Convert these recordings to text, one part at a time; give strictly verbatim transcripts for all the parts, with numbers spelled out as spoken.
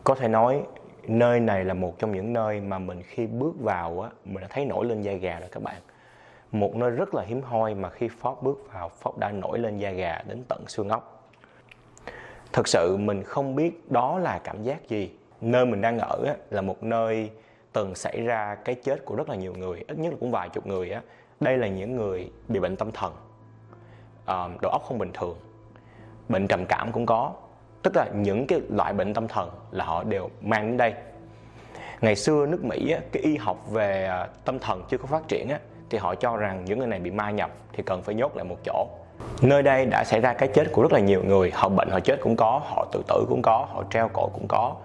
Có thể nói nơi này là một trong những nơi mà mình khi bước vào á, mình đã thấy nổi lên da gà rồi các bạn. Một nơi rất là hiếm hoi mà khi Fox bước vào, Fox đã nổi lên da gà đến tận xương óc. Thực sự mình không biết đó là cảm giác gì. Nơi mình đang ở á, là một nơi từng xảy ra cái chết của rất là nhiều người, ít nhất là cũng vài chục người á. Đây là những người bị bệnh tâm thần, à, đầu óc không bình thường, bệnh trầm cảm cũng có. Tức là những cái loại bệnh tâm thần là họ đều mang đến đây. Ngày xưa nước Mỹ á, cái y học về tâm thần chưa có phát triển á, thì họ cho rằng những người này bị ma nhập thì cần phải nhốt lại một chỗ. Nơi đây đã xảy ra cái chết của rất là nhiều người. Họ bệnh họ chết cũng có, họ tự tử cũng có, họ treo cổ cũng có.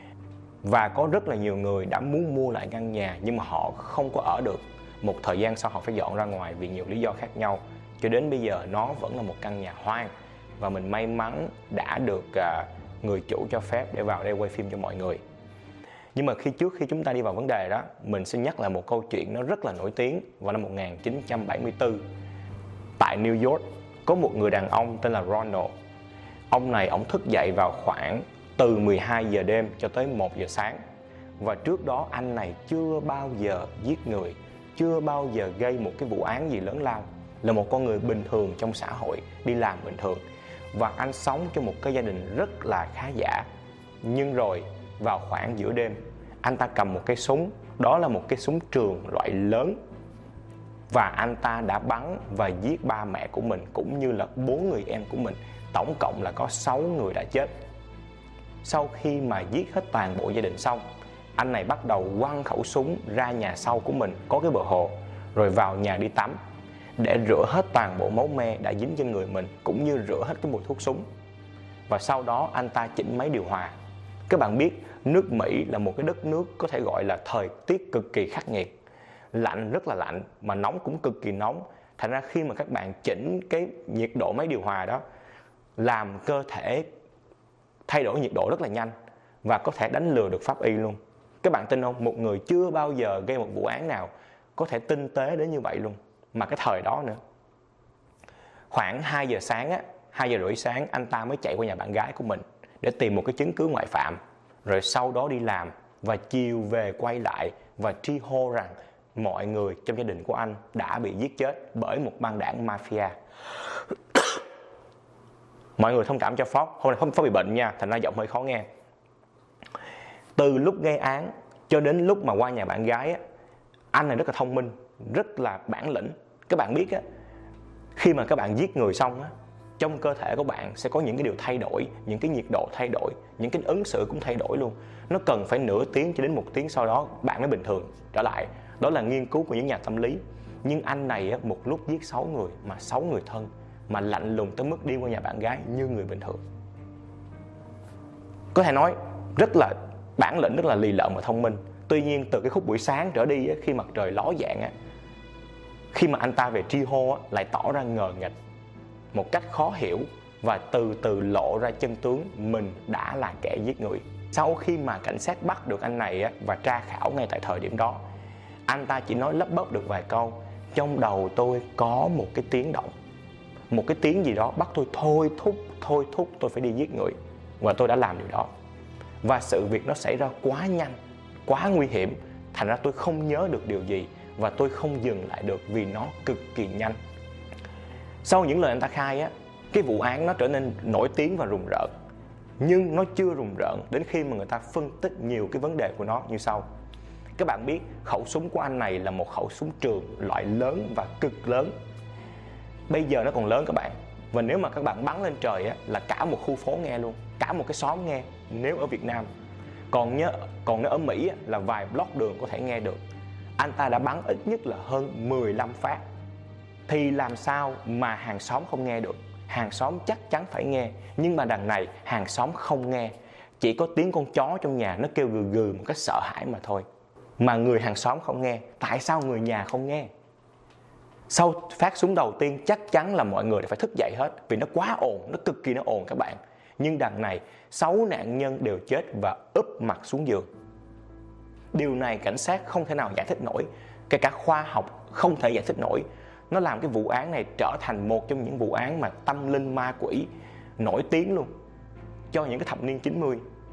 Và có rất là nhiều người đã muốn mua lại căn nhà nhưng mà họ không có ở được. Một thời gian sau họ phải dọn ra ngoài vì nhiều lý do khác nhau. Cho đến bây giờ nó vẫn là một căn nhà hoang. Và mình may mắn đã được uh, người chủ cho phép để vào đây quay phim cho mọi người. Nhưng mà khi trước khi chúng ta đi vào vấn đề đó, mình xin nhắc lại một câu chuyện nó rất là nổi tiếng vào năm một nghìn chín trăm bảy mươi tư. Tại New York, có một người đàn ông tên là Ronald. Ông này ông thức dậy vào khoảng từ mười hai giờ đêm cho tới một giờ sáng. Và trước đó anh này chưa bao giờ giết người, chưa bao giờ gây một cái vụ án gì lớn lao. Là một con người bình thường trong xã hội, đi làm bình thường. Và anh sống trong một cái gia đình rất là khá giả. Nhưng rồi vào khoảng giữa đêm, anh ta cầm một cái súng. Đó là một cái súng trường loại lớn. Và anh ta đã bắn và giết ba mẹ của mình cũng như là bốn người em của mình. Tổng cộng là có sáu người đã chết. Sau khi mà giết hết toàn bộ gia đình xong, anh này bắt đầu quăng khẩu súng ra nhà sau của mình có cái bờ hồ, rồi vào nhà đi tắm để rửa hết toàn bộ máu me đã dính trên người mình, cũng như rửa hết cái mùi thuốc súng. Và sau đó anh ta chỉnh máy điều hòa. Các bạn biết nước Mỹ là một cái đất nước có thể gọi là thời tiết cực kỳ khắc nghiệt. Lạnh rất là lạnh mà nóng cũng cực kỳ nóng. Thành ra khi mà các bạn chỉnh cái nhiệt độ máy điều hòa đó, làm cơ thể thay đổi nhiệt độ rất là nhanh và có thể đánh lừa được pháp y luôn. Các bạn tin không? Một người chưa bao giờ gây một vụ án nào có thể tinh tế đến như vậy luôn. Mà cái thời đó nữa. Khoảng hai giờ sáng á, hai giờ rưỡi sáng anh ta mới chạy qua nhà bạn gái của mình để tìm một cái chứng cứ ngoại phạm. Rồi sau đó đi làm và chiều về quay lại và tri hô rằng mọi người trong gia đình của anh đã bị giết chết bởi một băng đảng mafia. Mọi người thông cảm cho Fox, hôm nay Fox bị bệnh nha, thành ra giọng hơi khó nghe. Từ lúc gây án cho đến lúc mà qua nhà bạn gái á, anh này rất là thông minh, rất là bản lĩnh. Các bạn biết á, khi mà các bạn giết người xong á, trong cơ thể của bạn sẽ có những cái điều thay đổi, những cái nhiệt độ thay đổi, những cái ứng xử cũng thay đổi luôn. Nó cần phải nửa tiếng cho đến một tiếng sau đó bạn mới bình thường trở lại. Đó là nghiên cứu của những nhà tâm lý. Nhưng anh này á, một lúc giết sáu người mà sáu người thân, mà lạnh lùng tới mức đi qua nhà bạn gái như người bình thường. Có thể nói rất là bản lĩnh, rất là lì lợm và thông minh. Tuy nhiên từ cái khúc buổi sáng trở đi á, khi mặt trời ló dạng á, khi mà anh ta về tri hô á, lại tỏ ra ngờ nghệch một cách khó hiểu và từ từ lộ ra chân tướng mình đã là kẻ giết người. Sau khi mà cảnh sát bắt được anh này á, và tra khảo ngay tại thời điểm đó, anh ta chỉ nói lắp bắp được vài câu. Trong đầu tôi có một cái tiếng động, một cái tiếng gì đó bắt tôi thôi thúc, thôi thúc tôi phải đi giết người. Và tôi đã làm điều đó. Và sự việc nó xảy ra quá nhanh, quá nguy hiểm. Thành ra tôi không nhớ được điều gì và tôi không dừng lại được vì nó cực kỳ nhanh. Sau những lời anh ta khai á, cái vụ án nó trở nên nổi tiếng và rùng rợn. Nhưng nó chưa rùng rợn đến khi mà người ta phân tích nhiều cái vấn đề của nó như sau. Các bạn biết khẩu súng của anh này là một khẩu súng trường loại lớn và cực lớn. Bây giờ nó còn lớn các bạn. Và nếu mà các bạn bắn lên trời á, là cả một khu phố nghe luôn, cả một cái xóm nghe nếu ở Việt Nam. Còn nhớ, còn nếu ở Mỹ á, là vài block đường có thể nghe được. Anh ta đã bắn ít nhất là hơn mười lăm phát. Thì làm sao mà hàng xóm không nghe được? Hàng xóm chắc chắn phải nghe. Nhưng mà đằng này hàng xóm không nghe. Chỉ có tiếng con chó trong nhà nó kêu gừ gừ một cách sợ hãi mà thôi. Mà người hàng xóm không nghe. Tại sao người nhà không nghe? Sau phát súng đầu tiên chắc chắn là mọi người phải thức dậy hết. Vì nó quá ồn, nó cực kỳ nó ồn các bạn. Nhưng đằng này sáu nạn nhân đều chết và úp mặt xuống giường. Điều này cảnh sát không thể nào giải thích nổi. Kể cả khoa học không thể giải thích nổi. Nó làm cái vụ án này trở thành một trong những vụ án mà tâm linh ma quỷ nổi tiếng luôn cho những cái thập niên chín mươi.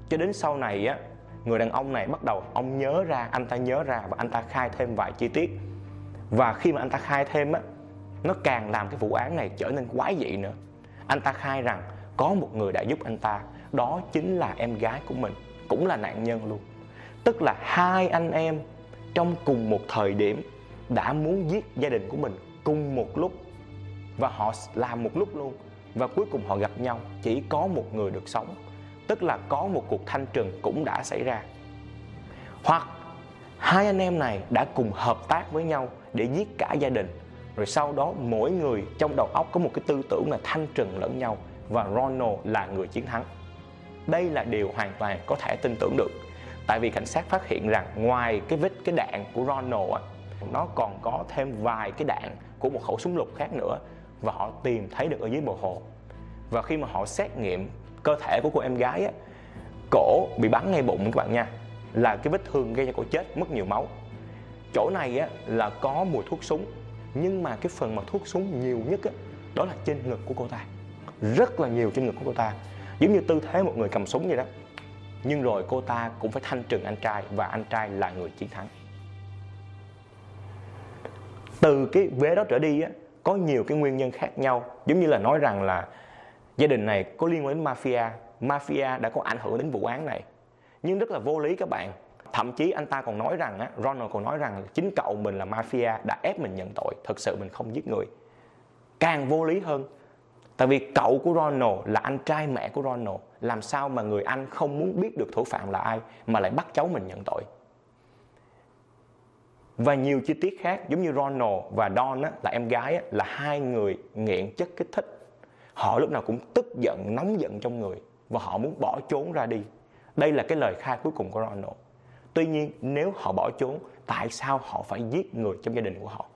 Cho đến sau này á, người đàn ông này bắt đầu ông nhớ ra, anh ta nhớ ra và anh ta khai thêm vài chi tiết. Và khi mà anh ta khai thêm á, nó càng làm cái vụ án này trở nên quái dị nữa. Anh ta khai rằng có một người đã giúp anh ta, đó chính là em gái của mình, cũng là nạn nhân luôn. Tức là hai anh em trong cùng một thời điểm đã muốn giết gia đình của mình cùng một lúc, và họ làm một lúc luôn, và cuối cùng họ gặp nhau, chỉ có một người được sống. Tức là có một cuộc thanh trừng cũng đã xảy ra. Hoặc hai anh em này đã cùng hợp tác với nhau để giết cả gia đình, rồi sau đó mỗi người trong đầu óc có một cái tư tưởng là thanh trừng lẫn nhau, và Ronald là người chiến thắng. Đây là điều hoàn toàn có thể tin tưởng được. Tại vì cảnh sát phát hiện rằng ngoài cái vết cái đạn của Ronald á, nó còn có thêm vài cái đạn của một khẩu súng lục khác nữa, và họ tìm thấy được ở dưới bờ hồ. Và khi mà họ xét nghiệm cơ thể của cô em gái á, cổ bị bắn ngay bụng các bạn nha, là cái vết thương gây cho cổ chết, mất nhiều máu. Chỗ này á là có mùi thuốc súng, nhưng mà cái phần mà thuốc súng nhiều nhất á, đó là trên ngực của cô ta, rất là nhiều trên ngực của cô ta, giống như tư thế một người cầm súng vậy đó. Nhưng rồi cô ta cũng phải thanh trừng anh trai, và anh trai là người chiến thắng. Từ cái vế đó trở đi á, có nhiều cái nguyên nhân khác nhau, giống như là nói rằng là gia đình này có liên quan đến mafia, mafia đã có ảnh hưởng đến vụ án này. Nhưng rất là vô lý các bạn. Thậm chí anh ta còn nói rằng á, Ronald còn nói rằng chính cậu mình là mafia đã ép mình nhận tội, thực sự mình không giết người. Càng vô lý hơn. Tại vì cậu của Ronald là anh trai mẹ của Ronald, làm sao mà người anh không muốn biết được thủ phạm là ai mà lại bắt cháu mình nhận tội. Và nhiều chi tiết khác, giống như Ronald và Dawn á, là em gái á, là hai người nghiện chất kích thích. Họ lúc nào cũng tức giận, nóng giận trong người, và họ muốn bỏ trốn ra đi. Đây là cái lời khai cuối cùng của Ronald. Tuy nhiên nếu họ bỏ trốn, tại sao họ phải giết người trong gia đình của họ?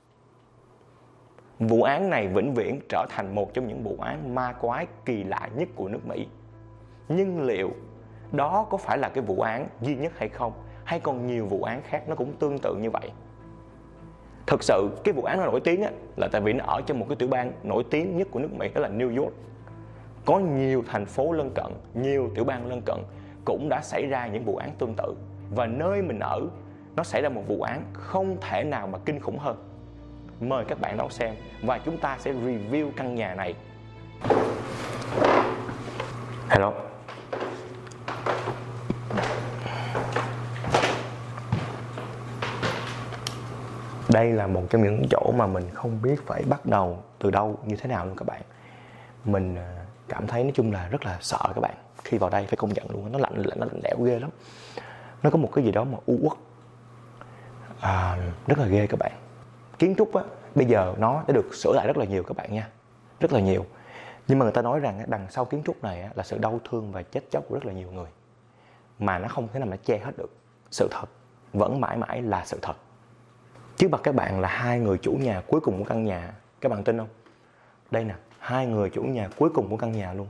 Vụ án này vĩnh viễn trở thành một trong những vụ án ma quái kỳ lạ nhất của nước Mỹ. Nhưng liệu đó có phải là cái vụ án duy nhất hay không? Hay còn nhiều vụ án khác nó cũng tương tự như vậy? Thực sự cái vụ án nó nổi tiếng á, là tại vì nó ở trong một cái tiểu bang nổi tiếng nhất của nước Mỹ, đó là New York. Có nhiều thành phố lân cận, nhiều tiểu bang lân cận cũng đã xảy ra những vụ án tương tự. Và nơi mình ở, nó xảy ra một vụ án không thể nào mà kinh khủng hơn. Mời các bạn đón xem, và chúng ta sẽ review căn nhà này. Hello. Đây là một trong những chỗ mà mình không biết phải bắt đầu từ đâu như thế nào luôn các bạn. Mình cảm thấy nói chung là rất là sợ các bạn. Khi vào đây phải công nhận luôn, nó lạnh lạnh nó lạnh lẽo ghê lắm. Nó có một cái gì đó mà u uất, à, rất là ghê các bạn. Kiến trúc á, bây giờ nó đã được sửa lại rất là nhiều các bạn nha, rất là nhiều. Nhưng mà người ta nói rằng đằng sau kiến trúc này là sự đau thương và chết chóc của rất là nhiều người, mà nó không thể nào mà che hết được. Sự thật vẫn mãi mãi là sự thật. Trước mặt các bạn là hai người chủ nhà cuối cùng của căn nhà. Các bạn tin không? Đây nè, hai người chủ nhà cuối cùng của căn nhà luôn.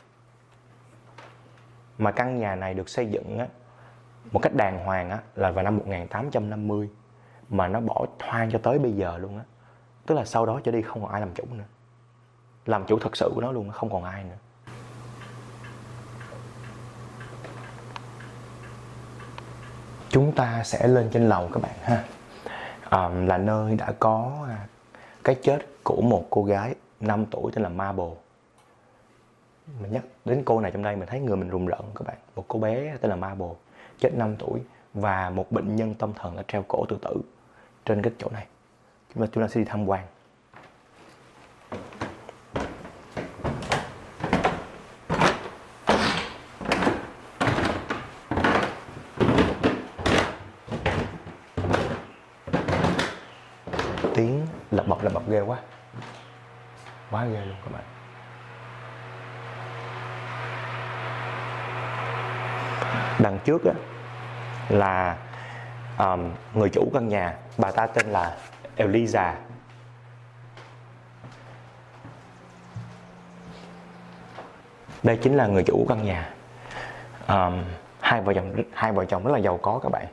Mà căn nhà này được xây dựng á, một cách đàng hoàng á, là vào năm một nghìn tám trăm năm mươi. Mà nó bỏ hoang cho tới bây giờ luôn á. Tức là sau đó trở đi không còn ai làm chủ nữa. Làm chủ thật sự của nó luôn, không còn ai nữa. Chúng ta sẽ lên trên lầu các bạn ha. À, là nơi đã có cái chết của một cô gái năm tuổi tên là Marble. Mình nhắc đến cô này trong đây mình thấy người mình rùng rợn các bạn. Một cô bé tên là Marble chết năm tuổi, và một bệnh nhân tâm thần đã treo cổ tự tử trên cái chỗ này. Chúng ta, chúng ta sẽ đi tham quan. Tiếng lật bập lật bập ghê quá, quá ghê luôn các bạn. Đằng trước á, là um, người chủ căn nhà, bà ta tên là Eliza. Đây chính là người chủ căn nhà. Um, hai vợ chồng hai vợ chồng rất là giàu có các bạn.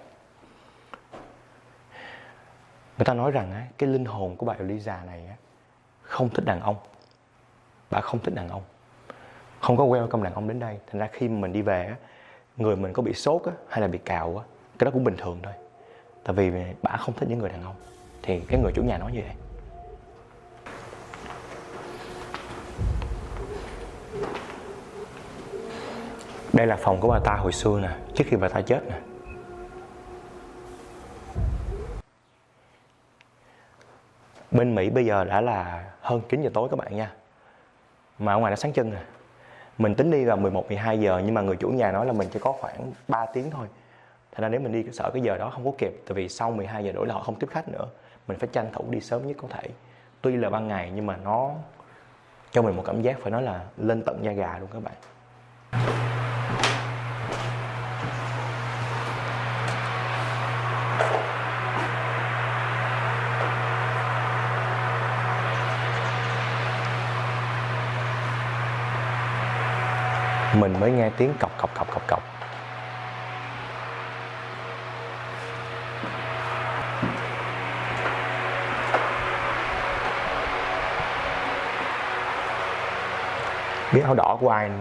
Người ta nói rằng á, cái linh hồn của bà Eliza này á, không thích đàn ông. Bà không thích đàn ông, không có welcome đàn ông đến đây. Thành ra khi mình đi về á, người mình có bị sốt á, hay là bị cào á, cái đó cũng bình thường thôi. Tại vì bả không thích những người đàn ông. Thì cái người chủ nhà nói như vậy. Đây là phòng của bà ta hồi xưa nè, trước khi bà ta chết nè. Bên Mỹ bây giờ đã là hơn chín giờ tối các bạn nha. Mà ở ngoài nó sáng trưng nè. Mình tính đi vào mười một, mười hai giờ, nhưng mà người chủ nhà nói là mình chỉ có khoảng ba tiếng thôi. Thành ra nếu mình đi sợ cái giờ đó không có kịp. Tại vì sau mười hai giờ đổ là họ không tiếp khách nữa. Mình phải tranh thủ đi sớm nhất có thể. Tuy là ban ngày nhưng mà nó cho mình một cảm giác phải nói là lên tận da gà luôn các bạn. Mình mới nghe tiếng cọc cọc cọc cọc cọc. Biết áo đỏ của ai nữa.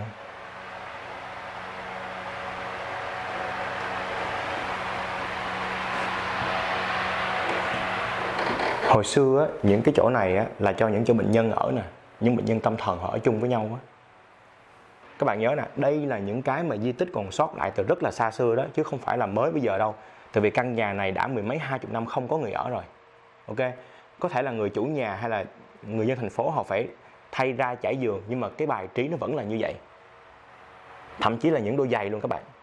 Hồi xưa á, những cái chỗ này á, là cho những cho bệnh nhân ở nè. Những bệnh nhân tâm thần họ ở chung với nhau á. Các bạn nhớ nè, đây là những cái mà di tích còn sót lại từ rất là xa xưa đó, chứ không phải là mới bây giờ đâu. Tại vì căn nhà này đã mười mấy hai chục năm không có người ở rồi. Ok, có thể là người chủ nhà hay là người dân thành phố họ phải thay ra trải giường, nhưng mà cái bài trí nó vẫn là như vậy. Thậm chí là những đôi giày luôn các bạn.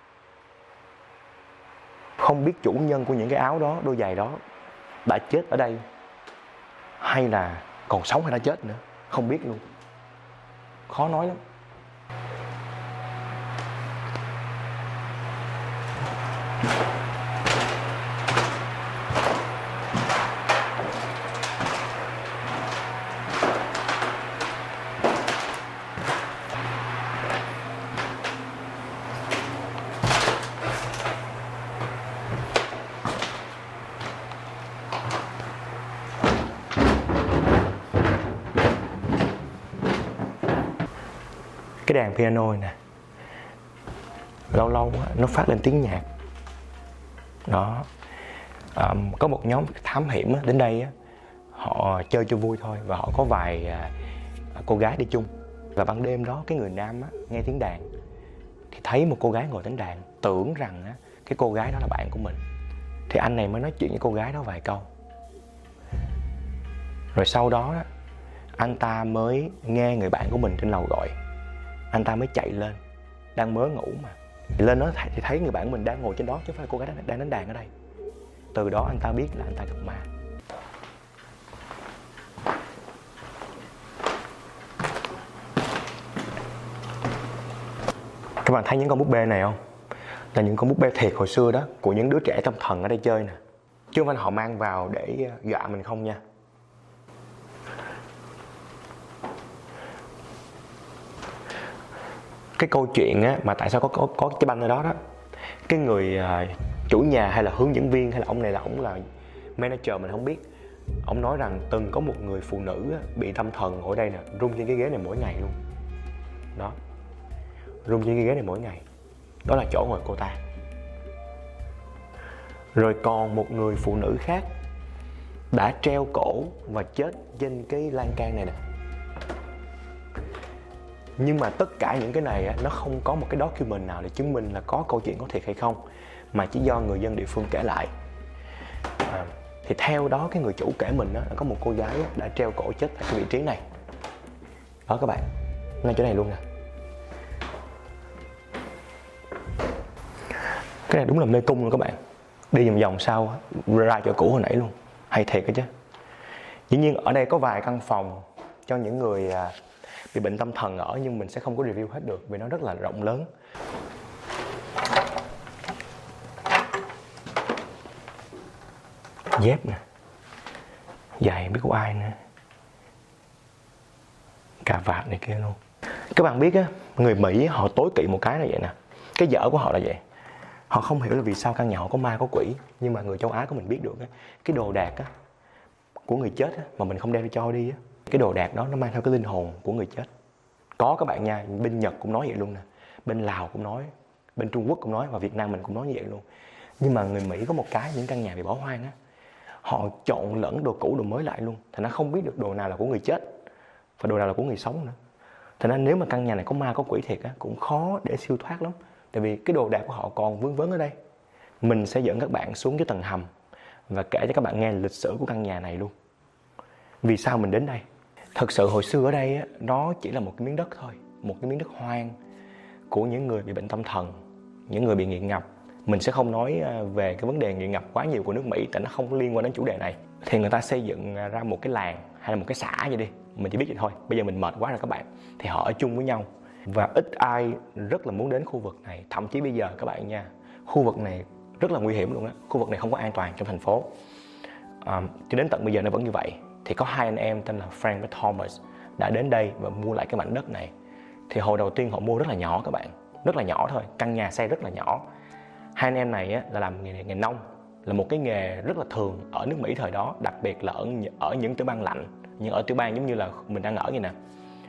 Không biết chủ nhân của những cái áo đó, đôi giày đó đã chết ở đây, hay là còn sống hay đã chết nữa, không biết luôn. Khó nói lắm. Cái đàn piano này nè, lâu lâu nó phát lên tiếng nhạc đó. À, có một nhóm thám hiểm đến đây, họ chơi cho vui thôi, và họ có vài à, cô gái đi chung. Và ban đêm đó, cái người nam á, nghe tiếng đàn thì thấy một cô gái ngồi đánh đàn, tưởng rằng á, cái cô gái đó là bạn của mình. Thì anh này mới nói chuyện với cô gái đó vài câu. Rồi sau đó, đó anh ta mới nghe người bạn của mình trên lầu gọi. Anh ta mới chạy lên, đang mới ngủ mà. Lên đó thì thấy người bạn của mình đang ngồi trên đó, chứ không phải cô gái đang đánh đàn ở đây. Từ đó anh ta biết là anh ta gặp ma. Các bạn thấy những con búp bê này không? Là những con búp bê thiệt hồi xưa đó, của những đứa trẻ tâm thần ở đây chơi nè. Chứ không phải là họ mang vào để dọa mình không nha. Cái câu chuyện á, mà tại sao có, có, có cái banh ở đó đó, cái người uh, chủ nhà hay là hướng dẫn viên, hay là ông này là ông là manager mình không biết. Ông nói rằng từng có một người phụ nữ á, bị tâm thần ngồi đây nè, rung trên cái ghế này mỗi ngày luôn. Đó, rung trên cái ghế này mỗi ngày. Đó là chỗ ngồi cô ta. Rồi còn một người phụ nữ khác đã treo cổ và chết trên cái lan can này nè. Nhưng mà tất cả những cái này á, nó không có một cái document nào để chứng minh là có câu chuyện có thiệt hay không, mà chỉ do người dân địa phương kể lại. À, thì theo đó cái người chủ kể mình á, là có một cô gái á, đã treo cổ chết tại cái vị trí này. Đó các bạn, ngay chỗ này luôn nè. Cái này đúng là mê cung luôn các bạn. Đi vòng vòng sau ra chỗ cũ hồi nãy luôn. Hay thiệt đó chứ. Dĩ nhiên ở đây có vài căn phòng cho những người à, bị bệnh tâm thần ở, nhưng mình sẽ không có review hết được vì nó rất là rộng lớn. Dép nè, giày biết của ai nữa, cà vạt này kia luôn. Các bạn biết á, người Mỹ họ tối kỵ một cái là vậy nè. Cái dở của họ là vậy. Họ không hiểu là vì sao căn nhà họ có ma có quỷ. Nhưng mà người châu Á của mình biết được á, cái đồ đạc á, của người chết á, mà mình không đem cho đi á, cái đồ đạc đó nó mang theo cái linh hồn của người chết. Có các bạn nha, bên Nhật cũng nói vậy luôn nè, bên Lào cũng nói, bên Trung Quốc cũng nói và Việt Nam mình cũng nói như vậy luôn. Nhưng mà người Mỹ có một cái, những căn nhà bị bỏ hoang á, họ trộn lẫn đồ cũ đồ mới lại luôn, thì nó không biết được đồ nào là của người chết và đồ nào là của người sống nữa. Thành ra nếu mà căn nhà này có ma có quỷ thiệt á, cũng khó để siêu thoát lắm, tại vì cái đồ đạc của họ còn vương vấn ở đây. Mình sẽ dẫn các bạn xuống cái tầng hầm và kể cho các bạn nghe lịch sử của căn nhà này luôn. Vì sao mình đến đây? Thật sự hồi xưa ở đây á, nó chỉ là một cái miếng đất thôi, một cái miếng đất hoang của những người bị bệnh tâm thần, những người bị nghiện ngập. Mình sẽ không nói về cái vấn đề nghiện ngập quá nhiều của nước Mỹ, tại nó không liên quan đến chủ đề này. Thì người ta xây dựng ra một cái làng hay là một cái xã vậy đi, mình chỉ biết vậy thôi. Bây giờ mình mệt quá rồi các bạn. Thì họ ở chung với nhau và ít ai rất là muốn đến khu vực này. Thậm chí bây giờ các bạn nha, khu vực này rất là nguy hiểm luôn á. Khu vực này không có an toàn trong thành phố. À, cho đến tận bây giờ nó vẫn như vậy. Thì có hai anh em tên là Frank và Thomas đã đến đây và mua lại cái mảnh đất này. Thì hồi đầu tiên họ mua rất là nhỏ các bạn, rất là nhỏ thôi, căn nhà xây rất là nhỏ. Hai anh em này á, là làm nghề, nghề nông, là một cái nghề rất là thường ở nước Mỹ thời đó, đặc biệt là ở, ở những tiểu bang lạnh, nhưng ở tiểu bang giống như là mình đang ở như nè.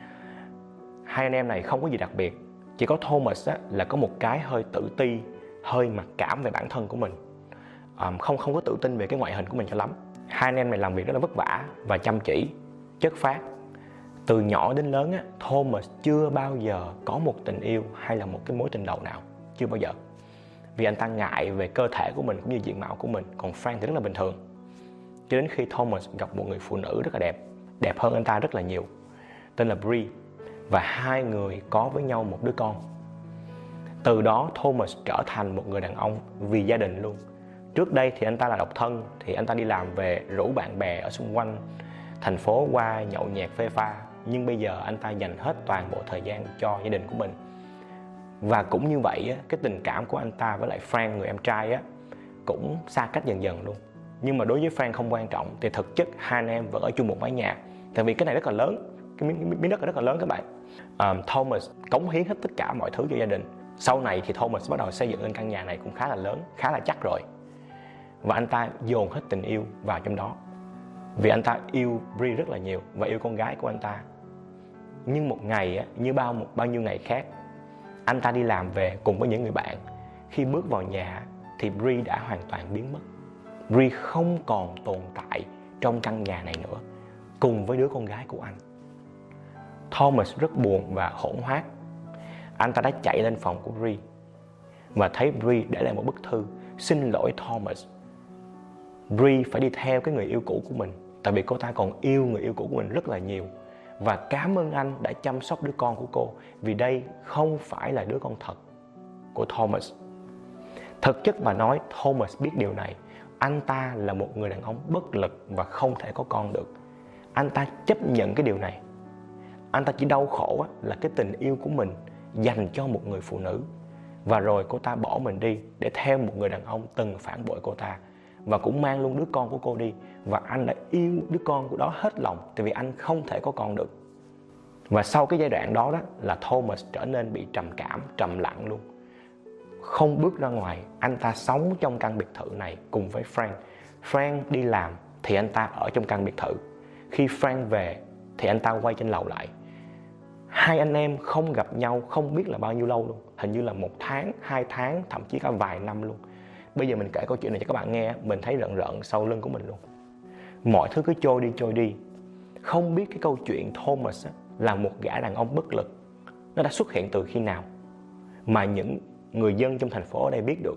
Hai anh em này không có gì đặc biệt, chỉ có Thomas á, là có một cái hơi tự ti, hơi mặc cảm về bản thân của mình, à, không không có tự tin về cái ngoại hình của mình cho lắm. Hai anh em này làm việc rất là vất vả và chăm chỉ, chất phác. Từ nhỏ đến lớn á, Thomas chưa bao giờ có một tình yêu hay là một cái mối tình đầu nào, chưa bao giờ. Vì anh ta ngại về cơ thể của mình cũng như diện mạo của mình, còn Frank thì rất là bình thường. Cho đến khi Thomas gặp một người phụ nữ rất là đẹp, đẹp hơn anh ta rất là nhiều, tên là Bree, và hai người có với nhau một đứa con. Từ đó Thomas trở thành một người đàn ông vì gia đình luôn. Trước đây thì anh ta là độc thân, thì anh ta đi làm về rủ bạn bè ở xung quanh thành phố qua nhậu nhẹt phê pha. Nhưng bây giờ anh ta dành hết toàn bộ thời gian cho gia đình của mình. Và cũng như vậy, cái tình cảm của anh ta với lại Frank, người em trai á, cũng xa cách dần dần luôn. Nhưng mà đối với Frank không quan trọng, thì thực chất hai anh em vẫn ở chung một mái nhà. Tại vì cái này rất là lớn, cái miếng, miếng đất này rất là lớn các bạn. um, Thomas cống hiến hết tất cả mọi thứ cho gia đình. Sau này thì Thomas bắt đầu xây dựng lên căn nhà này cũng khá là lớn, khá là chắc rồi. Và anh ta dồn hết tình yêu vào trong đó. Vì anh ta yêu Bree rất là nhiều và yêu con gái của anh ta. Nhưng một ngày á, như bao, một, bao nhiêu ngày khác, anh ta đi làm về cùng với những người bạn. Khi bước vào nhà thì Bree đã hoàn toàn biến mất. Bree không còn tồn tại trong căn nhà này nữa, cùng với đứa con gái của anh. Thomas rất buồn và hỗn hoác. Anh ta đã chạy lên phòng của Bree và thấy Bree để lại một bức thư xin lỗi Thomas. Bree phải đi theo cái người yêu cũ của mình, tại vì cô ta còn yêu người yêu cũ của mình rất là nhiều. Và cảm ơn anh đã chăm sóc đứa con của cô, vì đây không phải là đứa con thật của Thomas. Thực chất mà nói, Thomas biết điều này. Anh ta là một người đàn ông bất lực và không thể có con được. Anh ta chấp nhận cái điều này. Anh ta chỉ đau khổ là cái tình yêu của mình dành cho một người phụ nữ, và rồi cô ta bỏ mình đi để theo một người đàn ông từng phản bội cô ta, và cũng mang luôn đứa con của cô đi. Và anh đã yêu đứa con của đó hết lòng, tại vì anh không thể có con được. Và sau cái giai đoạn đó, đó là Thomas trở nên bị trầm cảm, trầm lặng luôn, không bước ra ngoài. Anh ta sống trong căn biệt thự này cùng với Frank. Frank đi làm thì anh ta ở trong căn biệt thự. Khi Frank về thì anh ta quay trên lầu lại. Hai anh em không gặp nhau không biết là bao nhiêu lâu luôn. Hình như là một tháng, hai tháng, thậm chí cả vài năm luôn. Bây giờ mình kể câu chuyện này cho các bạn nghe, mình thấy rợn rợn sau lưng của mình luôn. Mọi thứ cứ trôi đi trôi đi. Không biết cái câu chuyện Thomas là một gã đàn ông bất lực, nó đã xuất hiện từ khi nào mà những người dân trong thành phố ở đây biết được.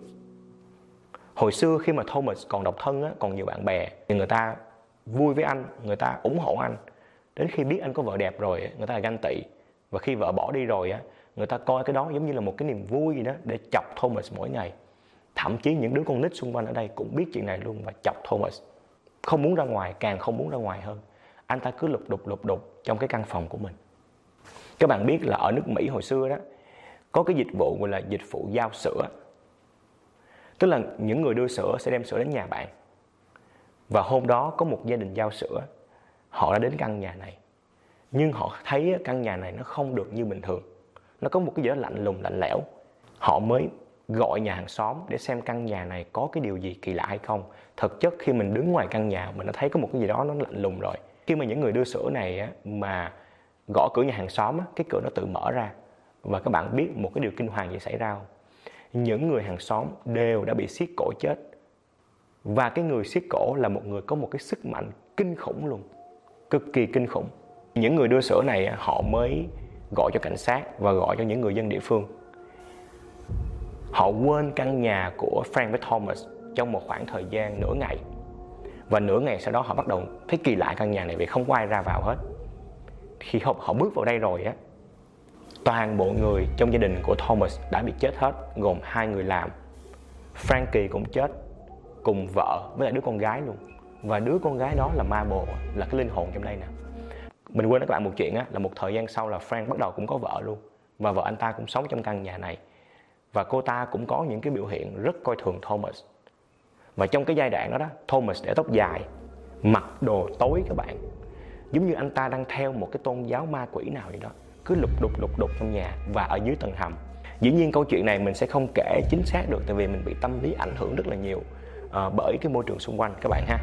Hồi xưa khi mà Thomas còn độc thân, còn nhiều bạn bè, thì người ta vui với anh, người ta ủng hộ anh. Đến khi biết anh có vợ đẹp rồi, người ta là ganh tị. Và khi vợ bỏ đi rồi, người ta coi cái đó giống như là một cái niềm vui gì đó để chọc Thomas mỗi ngày. Thậm chí những đứa con nít xung quanh ở đây cũng biết chuyện này luôn và chọc Thomas. Không muốn ra ngoài, càng không muốn ra ngoài hơn. Anh ta cứ lục đục lục đục trong cái căn phòng của mình. Các bạn biết là ở nước Mỹ hồi xưa đó, có cái dịch vụ gọi là dịch vụ giao sữa. Tức là những người đưa sữa sẽ đem sữa đến nhà bạn. Và hôm đó có một gia đình giao sữa, họ đã đến căn nhà này. Nhưng họ thấy căn nhà này nó không được như bình thường. Nó có một cái gì đó lạnh lùng, lạnh lẽo. Họ mới gọi nhà hàng xóm để xem căn nhà này có cái điều gì kỳ lạ hay không. Thực chất khi mình đứng ngoài căn nhà, mình đã thấy có một cái gì đó nó lạnh lùng rồi. Khi mà những người đưa sữa này á, mà gõ cửa nhà hàng xóm á, cái cửa nó tự mở ra. Và các bạn biết một cái điều kinh hoàng gì xảy ra không? những người hàng xóm đều đã bị siết cổ chết. Và cái người siết cổ là một người có một cái sức mạnh kinh khủng luôn, cực kỳ kinh khủng. Những người đưa sữa này họ mới gọi cho cảnh sát và gọi cho những người dân địa phương. Họ quên căn nhà của Frank với Thomas trong một khoảng thời gian nửa ngày. Và nửa ngày sau đó họ bắt đầu thấy kỳ lạ căn nhà này vì không có ai ra vào hết. Khi họ, họ bước vào đây rồi á, toàn bộ người trong gia đình của Thomas đã bị chết hết, gồm hai người làm. Frankie cũng chết cùng vợ với lại đứa con gái luôn. Và đứa con gái đó là ma bồ, là cái linh hồn trong đây nè. Mình quên nói các bạn một chuyện á, là một thời gian sau là Frank bắt đầu cũng có vợ luôn. Và vợ anh ta cũng sống trong căn nhà này. Và cô ta cũng có những cái biểu hiện rất coi thường Thomas. Và trong cái giai đoạn đó đó, Thomas để tóc dài, mặc đồ tối các bạn. Giống như anh ta đang theo một cái tôn giáo ma quỷ nào vậy đó, cứ lục đục lục đục trong nhà và ở dưới tầng hầm. Dĩ nhiên câu chuyện này mình sẽ không kể chính xác được, tại vì mình bị tâm lý ảnh hưởng rất là nhiều uh, bởi cái môi trường xung quanh các bạn ha.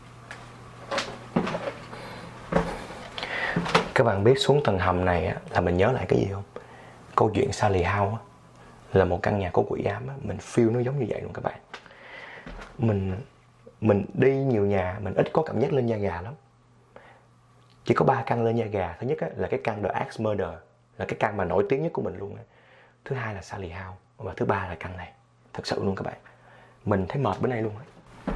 Các bạn biết xuống tầng hầm này á, là mình nhớ lại cái gì không? Câu chuyện Sally House á, là một căn nhà có quỷ ám á, mình feel nó giống như vậy luôn các bạn. Mình mình đi nhiều nhà, mình ít có cảm giác lên da gà lắm. Chỉ có ba căn lên da gà. Thứ nhất á, là cái căn The Axe Murder, là cái căn mà nổi tiếng nhất của mình luôn á. Thứ hai là Sally House, và thứ ba là căn này. Thật sự luôn các bạn, mình thấy mệt bữa nay luôn á.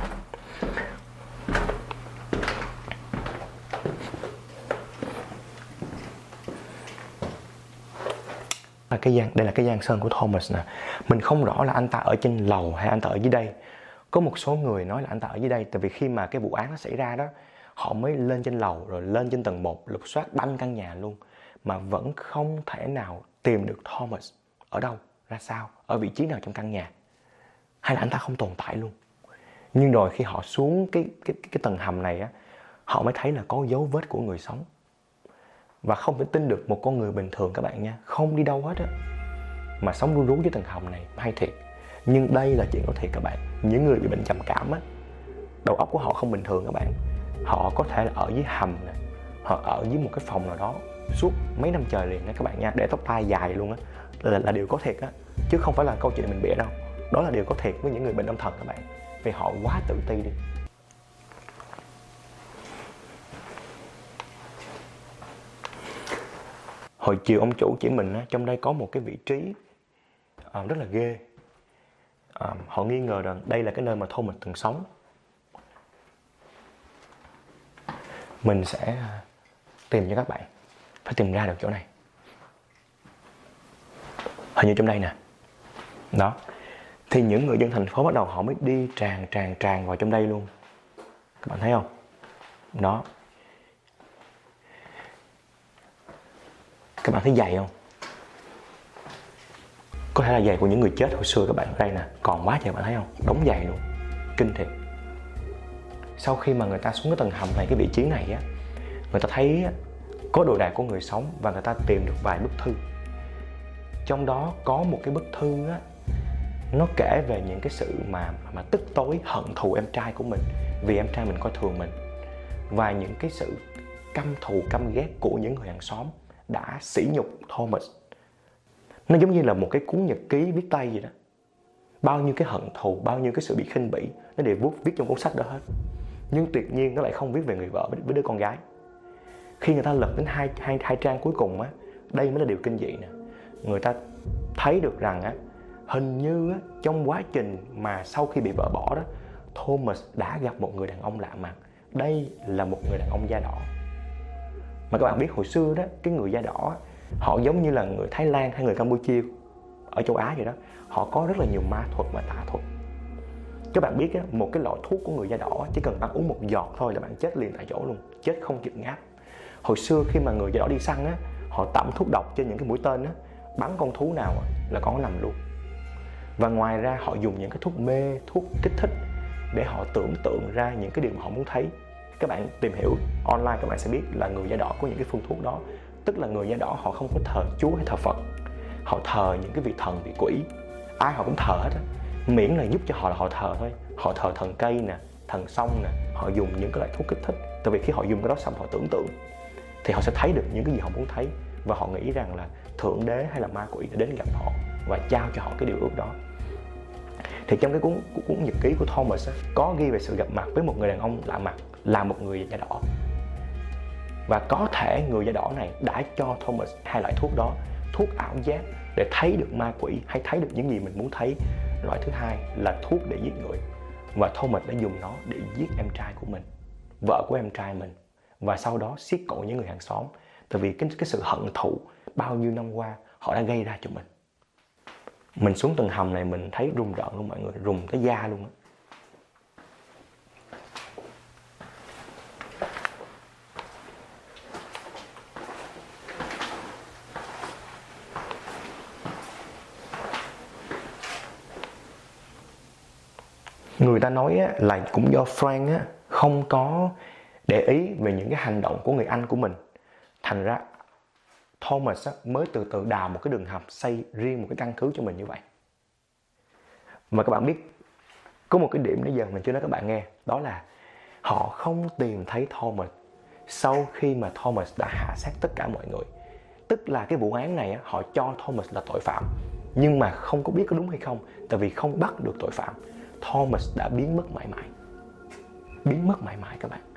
Là cái gian, đây là cái gian sơn của Thomas nè. Mình không rõ là anh ta ở trên lầu hay anh ta ở dưới đây. Có một số người nói là anh ta ở dưới đây, tại vì khi mà cái vụ án nó xảy ra đó, họ mới lên trên lầu rồi lên trên tầng một lục soát banh căn nhà luôn, mà vẫn không thể nào tìm được Thomas ở đâu, ra sao, ở vị trí nào trong căn nhà, hay là anh ta không tồn tại luôn. Nhưng rồi khi họ xuống cái cái cái tầng hầm này á, họ mới thấy là có dấu vết của người sống. Và không thể tin được một con người bình thường các bạn nha, không đi đâu hết á, mà sống ru rú dưới tầng hầm này, hay thiệt. Nhưng đây là chuyện có thiệt các bạn. Những người bị bệnh trầm cảm á, đầu óc của họ không bình thường các bạn. Họ có thể là ở dưới hầm nè, họ ở dưới một cái phòng nào đó suốt mấy năm trời liền á các bạn nha, để tóc tai dài luôn á, là, là điều có thiệt á, chứ không phải là câu chuyện mình bịa đâu. Đó là điều có thiệt với những người bệnh tâm thần các bạn, vì họ quá tự ti đi. Hồi chiều ông chủ chỉ mình á, trong đây có một cái vị trí uh, rất là ghê. Uh, họ nghi ngờ rằng đây là cái nơi mà Thomas từng sống. Mình sẽ tìm cho các bạn, phải tìm ra được chỗ này. Hình như trong đây nè. Đó. Thì những người dân thành phố bắt đầu họ mới đi tràn tràn tràn vào trong đây luôn. Các bạn thấy không? Đó. Các bạn thấy giày không? Có thể là giày của những người chết hồi xưa các bạn. Đây nè, còn quá trời, bạn thấy không? Đống giày luôn. Kinh thiệt. Sau khi mà người ta xuống cái tầng hầm này, cái vị trí này á, người ta thấy có đồ đạc của người sống và người ta tìm được vài bức thư. Trong đó có một cái bức thư á, nó kể về những cái sự mà mà tức tối, hận thù em trai của mình vì em trai mình coi thường mình, và những cái sự căm thù căm ghét của những người hàng xóm đã sỉ nhục Thomas. Nó giống như là một cái cuốn nhật ký viết tay vậy đó. Bao nhiêu cái hận thù, bao nhiêu cái sự bị khinh bỉ, nó đều viết, viết trong cuốn sách đó hết. Nhưng tuyệt nhiên nó lại không viết về người vợ với đứa con gái. Khi người ta lật đến hai, hai, hai trang cuối cùng á, đây mới là điều kinh dị nè. Người ta thấy được rằng á, hình như á, trong quá trình mà sau khi bị vợ bỏ đó, Thomas đã gặp một người đàn ông lạ mặt. Đây là một người đàn ông da đỏ. Mà các bạn biết hồi xưa đó, cái người da đỏ họ giống như là người Thái Lan hay người Campuchia ở châu Á vậy đó. Họ có rất là nhiều ma thuật và tà thuật. Các bạn biết á, một cái lọ thuốc của người da đỏ chỉ cần bạn uống một giọt thôi là bạn chết liền tại chỗ luôn, chết không chịu ngáp. Hồi xưa khi mà người da đỏ đi săn á, họ tẩm thuốc độc trên những cái mũi tên á, bắn con thú nào là con nó nằm luôn. Và ngoài ra họ dùng những cái thuốc mê, thuốc kích thích để họ tưởng tượng ra những cái điều mà họ muốn thấy. Các bạn tìm hiểu online các bạn sẽ biết là người da đỏ có những cái phương thuốc đó. Tức là người da đỏ họ không có thờ Chúa hay thờ Phật, họ thờ những cái vị thần, vị quỷ. Ai họ cũng thờ hết á, miễn là giúp cho họ là họ thờ thôi. Họ thờ thần cây nè, thần sông nè, họ dùng những cái loại thuốc kích thích. Tại vì khi họ dùng cái đó xong họ tưởng tượng thì họ sẽ thấy được những cái gì họ muốn thấy, và họ nghĩ rằng là thượng đế hay là ma quỷ đã đến gặp họ và trao cho họ cái điều ước đó. Thì trong cái cuốn, cuốn nhật ký của Thomas á, có ghi về sự gặp mặt với một người đàn ông lạ mặt là một người da đỏ. Và có thể người da đỏ này đã cho Thomas hai loại thuốc đó, thuốc ảo giác để thấy được ma quỷ hay thấy được những gì mình muốn thấy. Loại thứ hai là thuốc để giết người. Và Thomas đã dùng nó để giết em trai của mình, vợ của em trai mình, và sau đó siết cổ những người hàng xóm. Tại vì cái, cái sự hận thù bao nhiêu năm qua họ đã gây ra cho mình. Mình xuống tầng hầm này mình thấy rùng rợn luôn mọi người, rùng tới da luôn á. Người ta nói á, là cũng do Frank á, không có để ý về những cái hành động của người anh của mình. Thành ra Thomas á, mới từ từ đào một cái đường hầm, xây riêng một cái căn cứ cho mình như vậy. Mà các bạn biết, có một cái điểm nãy giờ mình chưa nói các bạn nghe, đó là họ không tìm thấy Thomas sau khi mà Thomas đã hạ sát tất cả mọi người. Tức là cái vụ án này á, họ cho Thomas là tội phạm, nhưng mà không có biết có đúng hay không, tại vì không bắt được tội phạm. Thomas đã biến mất mãi mãi. Biến mất mãi mãi các bạn.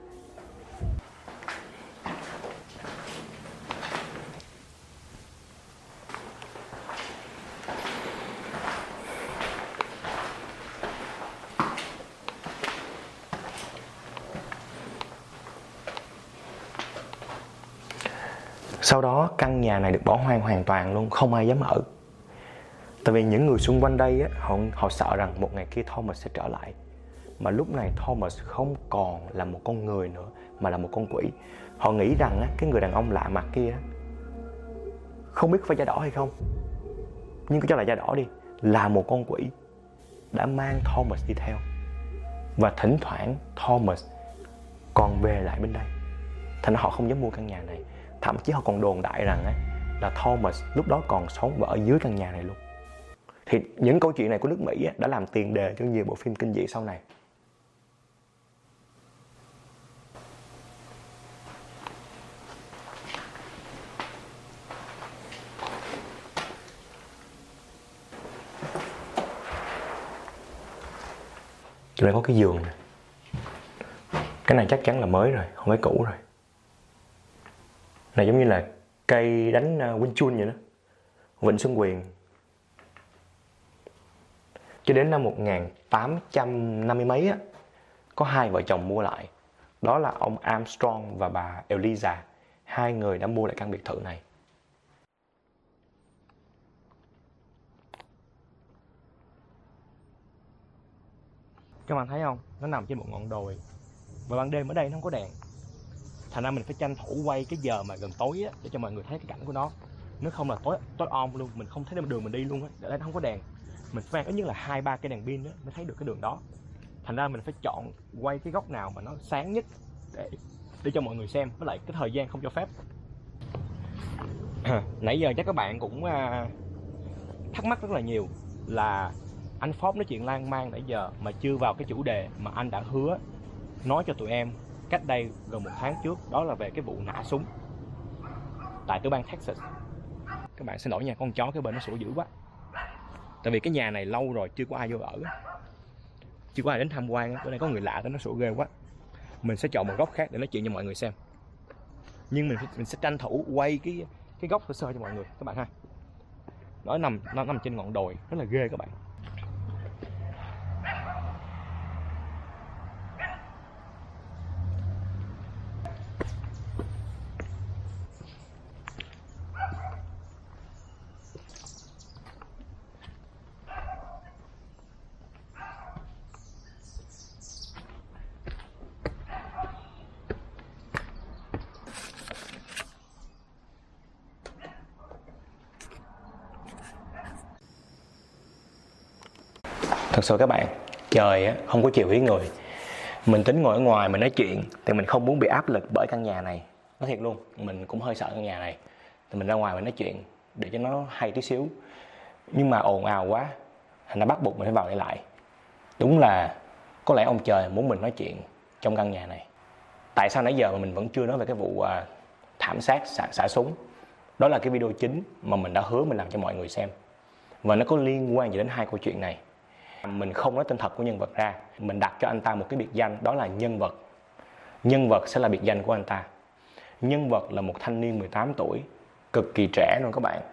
Sau đó căn nhà này được bỏ hoang hoàn toàn luôn, không ai dám ở. Tại vì những người xung quanh đây á, họ, họ sợ rằng một ngày kia Thomas sẽ trở lại. Mà lúc này Thomas không còn là một con người nữa, mà là một con quỷ. Họ nghĩ rằng á, cái người đàn ông lạ mặt kia, không biết có phải da đỏ hay không, nhưng cứ cho là da đỏ đi, là một con quỷ đã mang Thomas đi theo. Và thỉnh thoảng Thomas còn về lại bên đây. Thành ra họ không dám mua căn nhà này. Thậm chí họ còn đồn đại rằng á, là Thomas lúc đó còn sống và ở dưới căn nhà này luôn. Thì những câu chuyện này của nước Mỹ á, đã làm tiền đề cho nhiều bộ phim kinh dị sau này. Chỗ này có cái giường này. Cái này chắc chắn là mới rồi, không phải cũ rồi. Này giống như là cây đánh Wing Chun vậy đó, Vịnh Xuân Quyền. Cho đến năm một nghìn tám trăm năm mươi mấy á, có hai vợ chồng mua lại. Đó là ông Armstrong và bà Eliza. Hai người đã mua lại căn biệt thự này. Các bạn thấy không? Nó nằm trên một ngọn đồi. Và ban đêm ở đây nó không có đèn. Thành ra mình phải tranh thủ quay cái giờ mà gần tối á, để cho mọi người thấy cái cảnh của nó. Nếu không là tối tối om luôn, mình không thấy đường mình đi luôn á, để đây nó không có đèn. Mình phải ít nhất là hai ba cái đèn pin đó mới thấy được cái đường đó. Thành ra mình phải chọn quay cái góc nào mà nó sáng nhất để để cho mọi người xem, với lại cái thời gian không cho phép. Nãy giờ chắc các bạn cũng thắc mắc rất là nhiều là anh Forbes nói chuyện lan man nãy giờ mà chưa vào cái chủ đề mà anh đã hứa nói cho tụi em cách đây gần một tháng trước, đó là về cái vụ nã súng tại tiểu bang Texas. Các bạn xin lỗi nha, con chó cái bên nó sủa dữ quá. Tại vì cái nhà này lâu rồi chưa có ai vô ở, chưa có ai đến tham quan. Bữa nay có người lạ tới nó sủa ghê quá. Mình sẽ chọn một góc khác để nói chuyện cho mọi người xem. Nhưng mình mình sẽ tranh thủ quay cái cái góc sơ sơ cho mọi người các bạn ha. Nó nằm nó nằm trên ngọn đồi rất là ghê các bạn. Thật sự các bạn, trời không có chiều ý người. Mình tính ngồi ở ngoài mình nói chuyện thì mình không muốn bị áp lực bởi căn nhà này. Nói thiệt luôn, mình cũng hơi sợ căn nhà này. Thì mình ra ngoài mình nói chuyện để cho nó hay tí xíu. Nhưng mà ồn ào quá, thành ra bắt buộc mình phải vào đây lại. Đúng là có lẽ ông trời muốn mình nói chuyện trong căn nhà này. Tại sao nãy giờ mà mình vẫn chưa nói về cái vụ thảm sát xả, xả súng? Đó là cái video chính mà mình đã hứa mình làm cho mọi người xem. Và nó có liên quan gì đến hai câu chuyện này. Mình không nói tên thật của nhân vật ra, mình đặt cho anh ta một cái biệt danh, đó là nhân vật. Nhân vật sẽ là biệt danh của anh ta. Nhân vật là một thanh niên mười tám tuổi, cực kỳ trẻ luôn các bạn.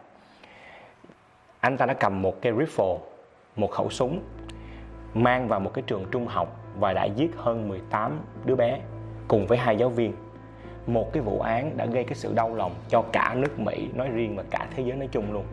Anh ta đã cầm một cái rifle, một khẩu súng, mang vào một cái trường trung học và đã giết hơn mười tám đứa bé cùng với hai giáo viên. Một cái vụ án đã gây cái sự đau lòng cho cả nước Mỹ nói riêng và cả thế giới nói chung luôn.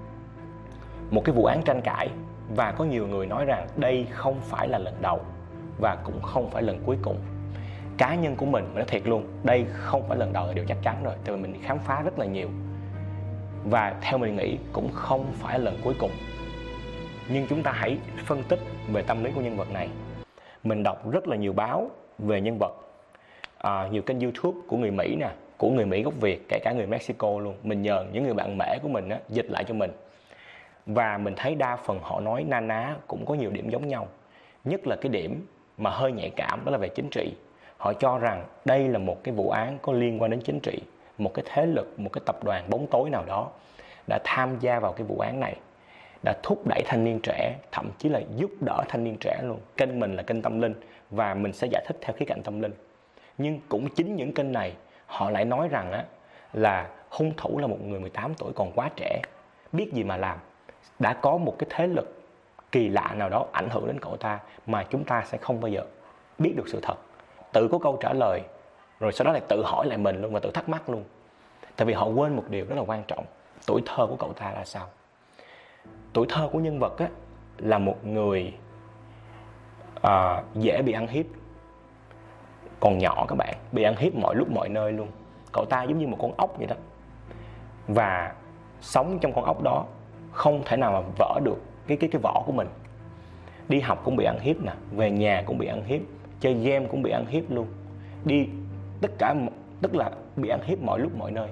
Một cái vụ án tranh cãi, và có nhiều người nói rằng đây không phải là lần đầu và cũng không phải lần cuối cùng. Cá nhân của mình, mình nói thiệt luôn, đây không phải lần đầu là điều chắc chắn rồi, tại vì mình khám phá rất là nhiều. Và theo mình nghĩ cũng không phải lần cuối cùng. Nhưng chúng ta hãy phân tích về tâm lý của nhân vật này. Mình đọc rất là nhiều báo về nhân vật, à, nhiều kênh YouTube của người Mỹ nè, của người Mỹ gốc Việt, kể cả người Mexico luôn. Mình nhờ những người bạn mễ của mình á, dịch lại cho mình. Và mình thấy đa phần họ nói na ná cũng có nhiều điểm giống nhau. Nhất là cái điểm mà hơi nhạy cảm, đó là về chính trị. Họ cho rằng đây là một cái vụ án có liên quan đến chính trị. Một cái thế lực, một cái tập đoàn bóng tối nào đó đã tham gia vào cái vụ án này, đã thúc đẩy thanh niên trẻ, thậm chí là giúp đỡ thanh niên trẻ luôn. Kênh mình là kênh tâm linh và mình sẽ giải thích theo khía cạnh tâm linh. Nhưng cũng chính những kênh này, họ lại nói rằng á, là hung thủ là một người mười tám tuổi còn quá trẻ, biết gì mà làm. Đã có một cái thế lực kỳ lạ nào đó ảnh hưởng đến cậu ta mà chúng ta sẽ không bao giờ biết được sự thật. Tự có câu trả lời, rồi sau đó lại tự hỏi lại mình luôn và tự thắc mắc luôn. Tại vì họ quên một điều rất là quan trọng. Tuổi thơ của cậu ta là sao? Tuổi thơ của nhân vật á, là một người à, dễ bị ăn hiếp. Còn nhỏ các bạn, bị ăn hiếp mọi lúc mọi nơi luôn. Cậu ta giống như một con ốc vậy đó. Và sống trong con ốc đó, không thể nào mà vỡ được cái, cái, cái vỏ của mình. Đi học cũng bị ăn hiếp nè, về nhà cũng bị ăn hiếp, chơi game cũng bị ăn hiếp luôn. Đi tất cả, tức là bị ăn hiếp mọi lúc mọi nơi.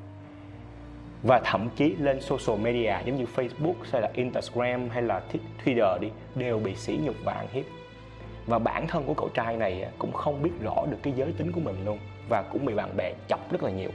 Và thậm chí lên social media giống như Facebook hay là Instagram hay là Twitter đi, đều bị sỉ nhục và ăn hiếp. Và bản thân của cậu trai này cũng không biết rõ được cái giới tính của mình luôn, và cũng bị bạn bè chọc rất là nhiều.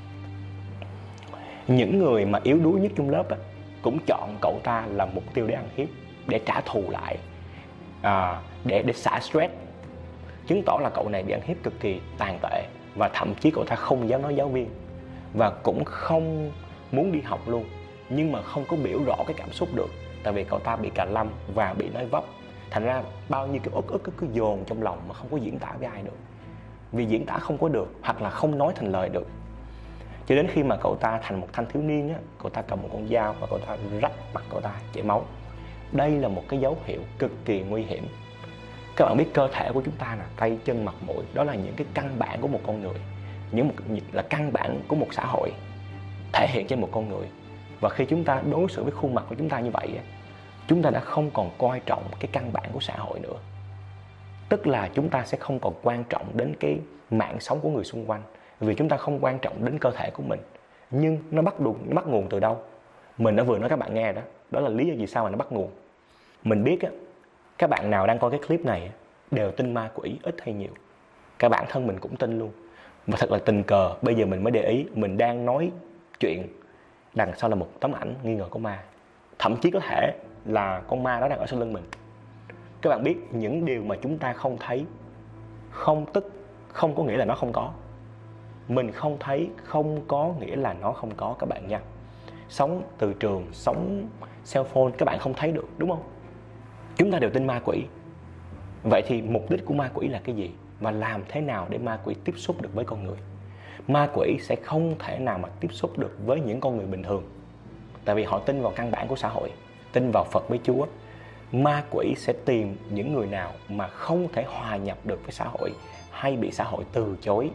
Những người mà yếu đuối nhất trong lớp cũng chọn cậu ta là mục tiêu để ăn hiếp, để trả thù lại, à, để, để xả stress. Chứng tỏ là cậu này bị ăn hiếp cực kỳ tàn tệ. Và thậm chí cậu ta không dám nói giáo viên, và cũng không muốn đi học luôn, nhưng mà không có biểu rõ cái cảm xúc được, tại vì cậu ta bị cà lâm và bị nói vấp. Thành ra bao nhiêu cái uất ức cứ, cứ dồn trong lòng mà không có diễn tả với ai được, vì diễn tả không có được hoặc là không nói thành lời được. Cho đến khi mà cậu ta thành một thanh thiếu niên á, cậu ta cầm một con dao và cậu ta rách mặt cậu ta chảy máu. Đây là một cái dấu hiệu cực kỳ nguy hiểm. Các bạn biết cơ thể của chúng ta là tay chân mặt mũi, đó là những cái căn bản của một con người, những một, là căn bản của một xã hội, thể hiện trên một con người. Và khi chúng ta đối xử với khuôn mặt của chúng ta như vậy, chúng ta đã không còn coi trọng cái căn bản của xã hội nữa. Tức là chúng ta sẽ không còn quan trọng đến cái mạng sống của người xung quanh, vì chúng ta không quan trọng đến cơ thể của mình. Nhưng nó bắt nguồn, nó bắt nguồn từ đâu? Mình đã vừa nói các bạn nghe đó. Đó là lý do vì sao mà nó bắt nguồn. Mình biết á, các bạn nào đang coi cái clip này đều tin ma quỷ ít hay nhiều. Cả bản thân mình cũng tin luôn. Và thật là tình cờ bây giờ mình mới để ý, mình đang nói chuyện đằng sau là một tấm ảnh nghi ngờ có ma. Thậm chí có thể là con ma đó đang ở sau lưng mình. Các bạn biết những điều mà chúng ta không thấy, không tức không có nghĩa là nó không có. Mình không thấy không có nghĩa là nó không có các bạn nha. Sóng từ trường, sóng cell phone các bạn không thấy được, đúng không? Chúng ta đều tin ma quỷ. Vậy thì mục đích của ma quỷ là cái gì? Và làm thế nào để ma quỷ tiếp xúc được với con người? Ma quỷ sẽ không thể nào mà tiếp xúc được với những con người bình thường, tại vì họ tin vào căn bản của xã hội, tin vào Phật với Chúa. Ma quỷ sẽ tìm những người nào mà không thể hòa nhập được với xã hội hay bị xã hội từ chối.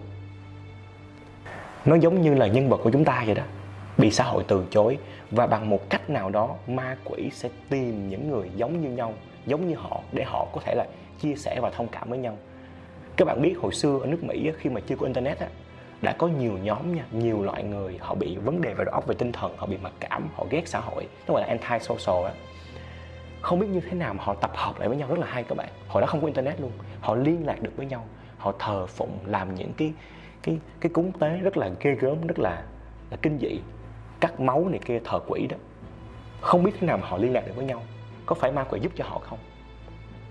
Nó giống như là nhân vật của chúng ta vậy đó, bị xã hội từ chối, và bằng một cách nào đó ma quỷ sẽ tìm những người giống như nhau, giống như họ, để họ có thể là chia sẻ và thông cảm với nhau. Các bạn biết hồi xưa ở nước Mỹ khi mà chưa có internet đã có nhiều nhóm nha, nhiều loại người họ bị vấn đề về đầu óc, về tinh thần, họ bị mặc cảm, họ ghét xã hội, nó gọi là anti-social á. Không biết như thế nào mà họ tập hợp lại với nhau rất là hay các bạn. Hồi đó không có internet luôn, họ liên lạc được với nhau, họ thờ phụng, làm những cái cái cái cúng tế rất là ghê gớm, rất là, là kinh dị, cắt máu này kia, thờ quỷ đó. Không biết thế nào mà họ liên lạc được với nhau. Có phải ma quỷ giúp cho họ không?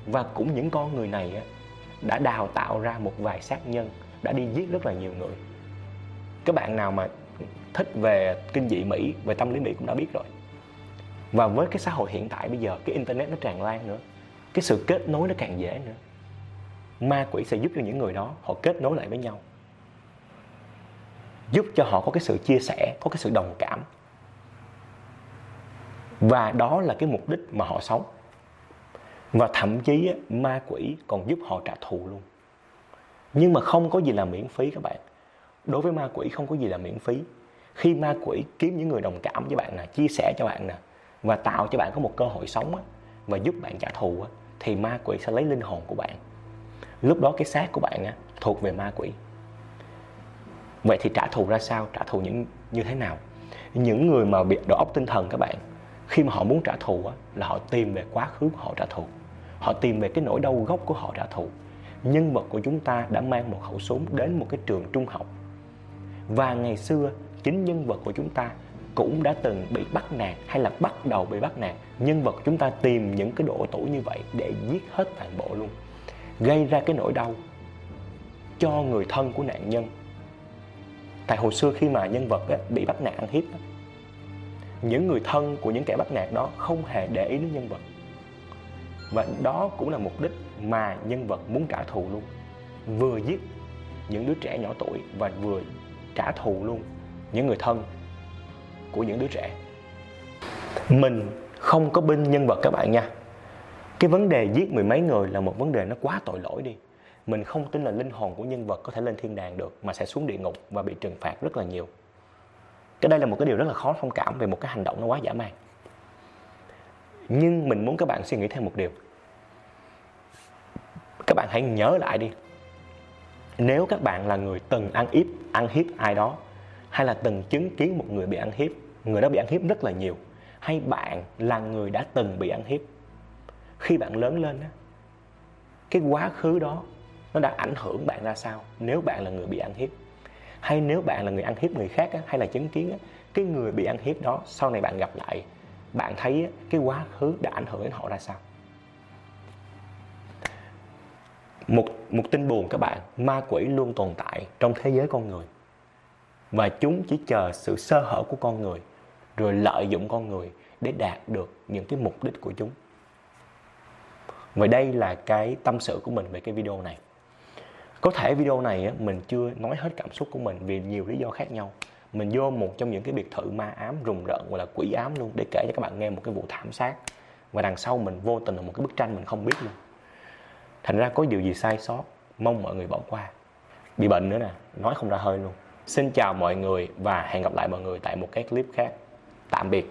Và cũng những con người này á, đã đào tạo ra một vài sát nhân, đã đi giết rất là nhiều người. Các bạn nào mà thích về kinh dị Mỹ, về tâm lý Mỹ cũng đã biết rồi. Và với cái xã hội hiện tại bây giờ, cái internet nó tràn lan nữa, cái sự kết nối nó càng dễ nữa. Ma quỷ sẽ giúp cho những người đó họ kết nối lại với nhau, giúp cho họ có cái sự chia sẻ, có cái sự đồng cảm. Và đó là cái mục đích mà họ sống. Và thậm chí ma quỷ còn giúp họ trả thù luôn. Nhưng mà không có gì là miễn phí các bạn. Đối với ma quỷ không có gì là miễn phí. Khi ma quỷ kiếm những người đồng cảm với bạn nè, chia sẻ cho bạn nè, và tạo cho bạn có một cơ hội sống á, và giúp bạn trả thù á, thì ma quỷ sẽ lấy linh hồn của bạn. Lúc đó cái xác của bạn á, thuộc về ma quỷ. Vậy thì trả thù ra sao? Trả thù những như thế nào? Những người mà bị đầu óc tinh thần các bạn, khi mà họ muốn trả thù á, là họ tìm về quá khứ của họ trả thù. Họ tìm về cái nỗi đau gốc của họ trả thù. Nhân vật của chúng ta đã mang một khẩu súng đến một cái trường trung học. Và ngày xưa, chính nhân vật của chúng ta cũng đã từng bị bắt nạt hay là bắt đầu bị bắt nạt. Nhân vật của chúng ta tìm những cái độ tuổi như vậy để giết hết toàn bộ luôn. Gây ra cái nỗi đau cho người thân của nạn nhân. Tại hồi xưa khi mà nhân vật á, bị bắt nạt ăn hiếp á, những người thân của những kẻ bắt nạt đó không hề để ý đến nhân vật. Và đó cũng là mục đích mà nhân vật muốn trả thù luôn. Vừa giết những đứa trẻ nhỏ tuổi và vừa trả thù luôn những người thân của những đứa trẻ. Mình không có binh nhân vật các bạn nha. Cái vấn đề giết mười mấy người là một vấn đề nó quá tội lỗi đi. Mình không tin là linh hồn của nhân vật có thể lên thiên đàng được, mà sẽ xuống địa ngục và bị trừng phạt rất là nhiều. Cái đây là một cái điều rất là khó thông cảm về một cái hành động nó quá dã man. Nhưng mình muốn các bạn suy nghĩ thêm một điều. Các bạn hãy nhớ lại đi. Nếu các bạn là người từng ăn hiếp, ăn hiếp ai đó, hay là từng chứng kiến một người bị ăn hiếp, người đó bị ăn hiếp rất là nhiều, hay bạn là người đã từng bị ăn hiếp, khi bạn lớn lên á, cái quá khứ đó nó đã ảnh hưởng bạn ra sao? Nếu bạn là người bị ăn hiếp, hay nếu bạn là người ăn hiếp người khác á, hay là chứng kiến á, cái người bị ăn hiếp đó sau này bạn gặp lại, bạn thấy á, cái quá khứ đã ảnh hưởng đến họ ra sao? Một, một tin buồn các bạn, ma quỷ luôn tồn tại trong thế giới con người. Và chúng chỉ chờ sự sơ hở của con người, rồi lợi dụng con người để đạt được những cái mục đích của chúng. Và đây là cái tâm sự của mình về cái video này. Có thể video này á, mình chưa nói hết cảm xúc của mình vì nhiều lý do khác nhau. Mình vô một trong những cái biệt thự ma ám rùng rợn gọi là quỷ ám luôn, để kể cho các bạn nghe một cái vụ thảm sát. Và đằng sau mình vô tình là một cái bức tranh mình không biết luôn. Thành ra có điều gì sai sót, mong mọi người bỏ qua. Bị bệnh nữa nè, nói không ra hơi luôn. Xin chào mọi người và hẹn gặp lại mọi người tại một cái clip khác. Tạm biệt.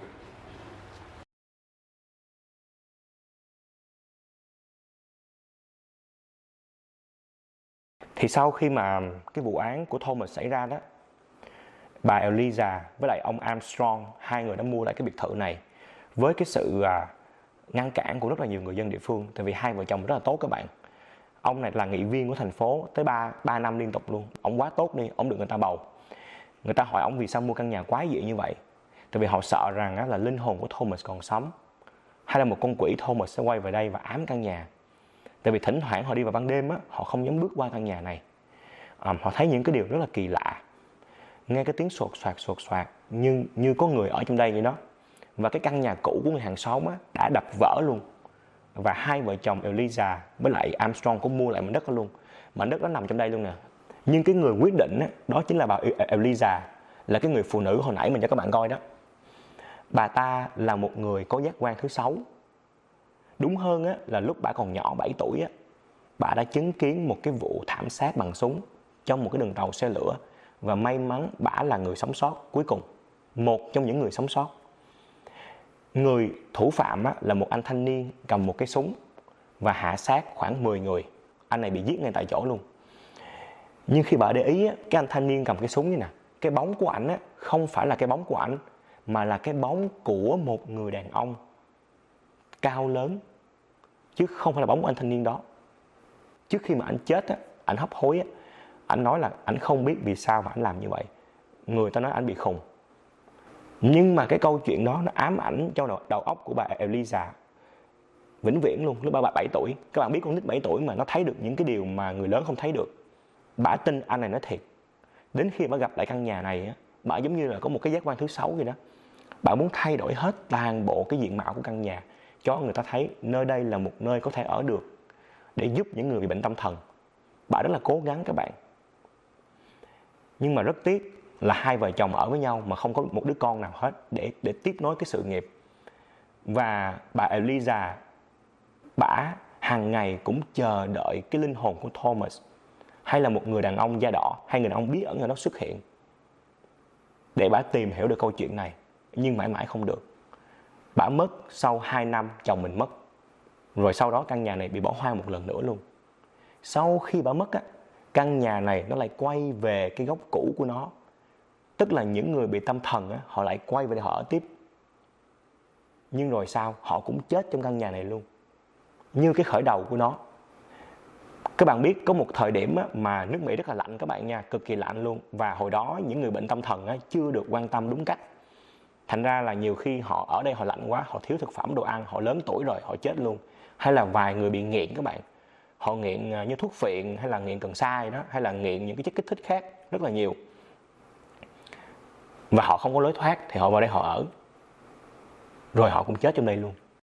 Thì sau khi mà cái vụ án của Thomas xảy ra đó, bà Eliza với lại ông Armstrong, hai người đã mua lại cái biệt thự này với cái sự à, ngăn cản của rất là nhiều người dân địa phương. Tại vì hai vợ chồng rất là tốt các bạn. Ông này là nghị viên của thành phố tới ba năm liên tục luôn. Ông quá tốt đi, ông được người ta bầu. Người ta hỏi ông vì sao mua căn nhà quái dị như vậy. Tại vì họ sợ rằng á, là linh hồn của Thomas còn sống, hay là một con quỷ Thomas sẽ quay về đây và ám căn nhà. Tại vì thỉnh thoảng họ đi vào ban đêm á, họ không dám bước qua căn nhà này. à, Họ thấy những cái điều rất là kỳ lạ. Nghe cái tiếng sột soạt sột soạt nhưng như có người ở trong đây vậy đó. Và cái căn nhà cũ của người hàng xóm á, đã đập vỡ luôn. Và hai vợ chồng Eliza với lại Armstrong cũng mua lại mảnh đất đó luôn. Mảnh đất đó nằm trong đây luôn nè. Nhưng cái người quyết định đó, đó chính là bà Eliza, là cái người phụ nữ hồi nãy mình cho các bạn coi đó. Bà ta là một người có giác quan thứ sáu. Đúng hơn á, là lúc bà còn nhỏ bảy tuổi á, bà đã chứng kiến một cái vụ thảm sát bằng súng trong một cái đường tàu xe lửa. Và may mắn bà là người sống sót cuối cùng, một trong những người sống sót. Người thủ phạm á, là một anh thanh niên cầm một cái súng và hạ sát khoảng mười người. Anh này bị giết ngay tại chỗ luôn. Nhưng khi bà để ý á, cái anh thanh niên cầm cái súng như nè, cái bóng của ảnh á, không phải là cái bóng của ảnh, mà là cái bóng của một người đàn ông cao lớn, chứ không phải là bóng của anh thanh niên đó. Trước khi mà ảnh chết á, ảnh hấp hối á, ảnh nói là ảnh không biết vì sao mà ảnh làm như vậy. Người ta nói ảnh bị khùng. Nhưng mà cái câu chuyện đó nó ám ảnh trong đầu, đầu óc của bà Eliza. vĩnh viễn luôn. Lúc bà bảy tuổi, các bạn biết con nít bảy tuổi mà nó thấy được những cái điều mà người lớn không thấy được. Bà tin anh này nói thiệt. Đến khi bà gặp lại căn nhà này á, bà giống như là có một cái giác quan thứ sáu vậy đó. Bà muốn thay đổi hết toàn bộ cái diện mạo của căn nhà, cho người ta thấy nơi đây là một nơi có thể ở được, để giúp những người bị bệnh tâm thần. Bà rất là cố gắng các bạn. Nhưng mà rất tiếc là hai vợ chồng ở với nhau mà không có một đứa con nào hết để để tiếp nối cái sự nghiệp. Và bà Eliza, bả hàng ngày cũng chờ đợi cái linh hồn của Thomas, hay là một người đàn ông da đỏ, hay người đàn ông bí ẩn ở đó xuất hiện, để bả tìm hiểu được câu chuyện này. Nhưng mãi mãi không được. Bả mất sau hai năm chồng mình mất. Rồi sau đó căn nhà này bị bỏ hoang một lần nữa luôn. Sau khi bả mất á, căn nhà này nó lại quay về cái góc cũ của nó. Tức là những người bị tâm thần á, họ lại quay về để họ ở tiếp. Nhưng rồi sao? Họ cũng chết trong căn nhà này luôn. Như cái khởi đầu của nó. Các bạn biết có một thời điểm á, mà nước Mỹ rất là lạnh các bạn nha, cực kỳ lạnh luôn. Và hồi đó những người bệnh tâm thần á, chưa được quan tâm đúng cách. Thành ra là nhiều khi họ ở đây họ lạnh quá, họ thiếu thực phẩm đồ ăn, họ lớn tuổi rồi, họ chết luôn. Hay là vài người bị nghiện các bạn. Họ nghiện như thuốc phiện, hay là nghiện cần sa đó, hay là nghiện những cái chất kích thích khác rất là nhiều. Và họ không có lối thoát thì họ vào đây họ ở. Rồi họ cũng chết trong đây luôn.